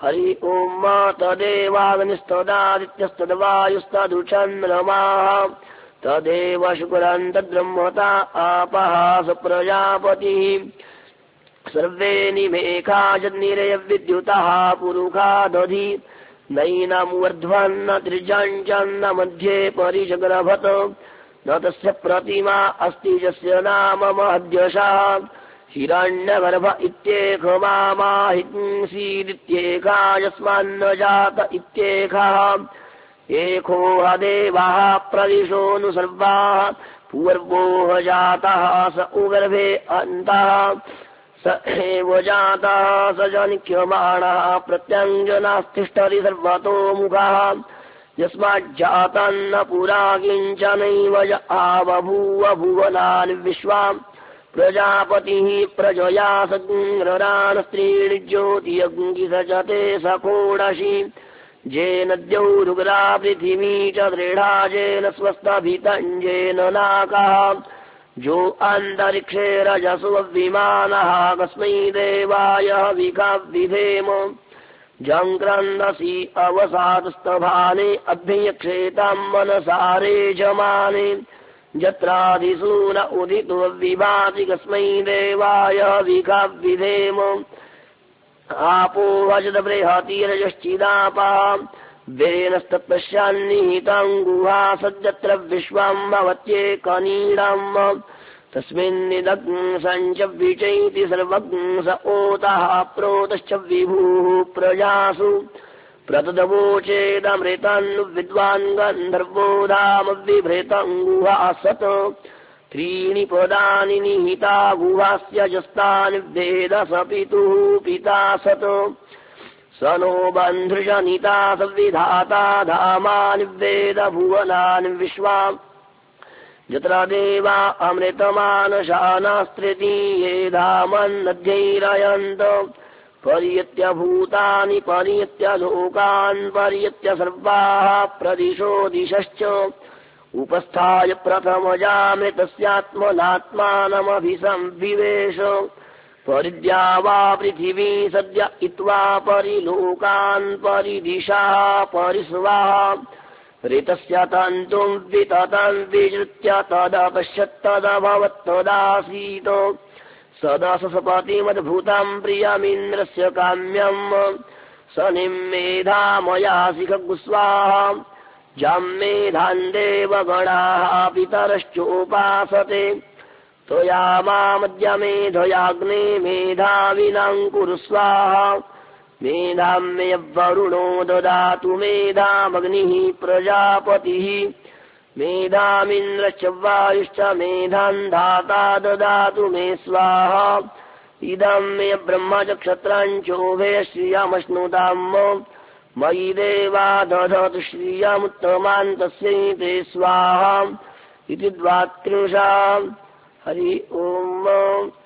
हरि ओम तदेवाग्निस्तदादित्यस्तद्वायुस्तदुचन्द्रमाः तदेव शुक्रं तद्ब्रह्मता आपः स प्रजापतिः सर्वे निमेखा यद्निरयविद्युतः पुरुखा दधि नैनमूर्ध्वन्न त्रिजञ्चन्न मध्ये परिजग्रभत न तस्य प्रतिमा अस्ति यस्य नाम महद्यशः हिरण्यगर्भ इत्येकमामाहिंसीदित्येका यस्मान्न जात इत्येकः एको ह देवाः प्रदिशोऽनुसर्वाः पूर्वोह जातः स उगर्भे अन्तः स एव जातः स जनिक्यमाणः प्रत्यञ्जनास्तिष्ठति सर्वतोमुखः यस्माज्जातन्न पुरा किञ्चनैव य आवभूव भुवनानि विश्वाम् प्रजापतिः प्रजया सग्ररानस्त्रीणि ज्योतियज्ञिसचते सकोडशी जेन द्यौरुग्रा पृथिवी च दृढा जेन स्वस्तभितञ्जेन नाकः जो अन्तरिक्षे रजसो विमानः कस्मै देवाय विधेम जङ्क्रन्दसि अवसादस्तभाने अभ्यक्षेताम् मनसारे जमाने यत्रादिषु न उदितो विभाति कस्मै देवाय विधेम आपो वजद बृहतिरजश्चिदापा वेनस्तत्पश्यान्निहितम् गुहा सद्यत्र विश्वम् भवत्येकनीडम् तस्मिन्निदग्ं सञ्च विचैति सर्वज्ञ स ओतः प्रोतश्च विभुः प्रजासु प्रतदवोचेदमृतन् विद्वान् गन्धर्वो धामविभृतम् गुहासत् त्रीणि पदानि निहिता गुहास्य जस्तानि वेद स पितुः पिता सत् स नो बन्धुजनिता संविधाता धामानि वेद भुवनानि विश्वाम् यत्र देवा अमृतमानशानास्त्रितीये धामन्नध्यैरयन्त परियत्य भूतानि परियत्य लोकान् परियत्य सर्वाः प्रदिशो दिशश्च उपस्थाय प्रथमजामृतस्यात्मनात्मानमभिसंविवेश परिद्या वा पृथिवी सद्य इत्वा परिलोकान् परिदिशाः परिस्वाहा ऋतस्य तन्तुम् विततम् विजृत्य तदपश्यत्तदभवत्तदासीत् सदसपतिमद्भूतम् प्रियमिन्द्रस्य काम्यम् स निम्मेधामयासि खगुस्वाहा जाम्मेधान् देवगणाः पितरश्चोपासते त्वया मामद्य मेधयाग्ने मेधाविनाम् कुरु स्वाहा मेधाम् मे वरुणो ददातु मेधामग्निः प्रजापतिः मेधामिन्द्रश्च वायुश्च मेधान् धाता ददातु मे स्वाहा इदम् मे ब्रह्म च क्षत्रम् चोभे श्रियमश्नुताम् मयि देवा दधतु श्रियमुत्तमान् तस्यै ते स्वाहा इति द्वात्रिंशा हरि ओम्।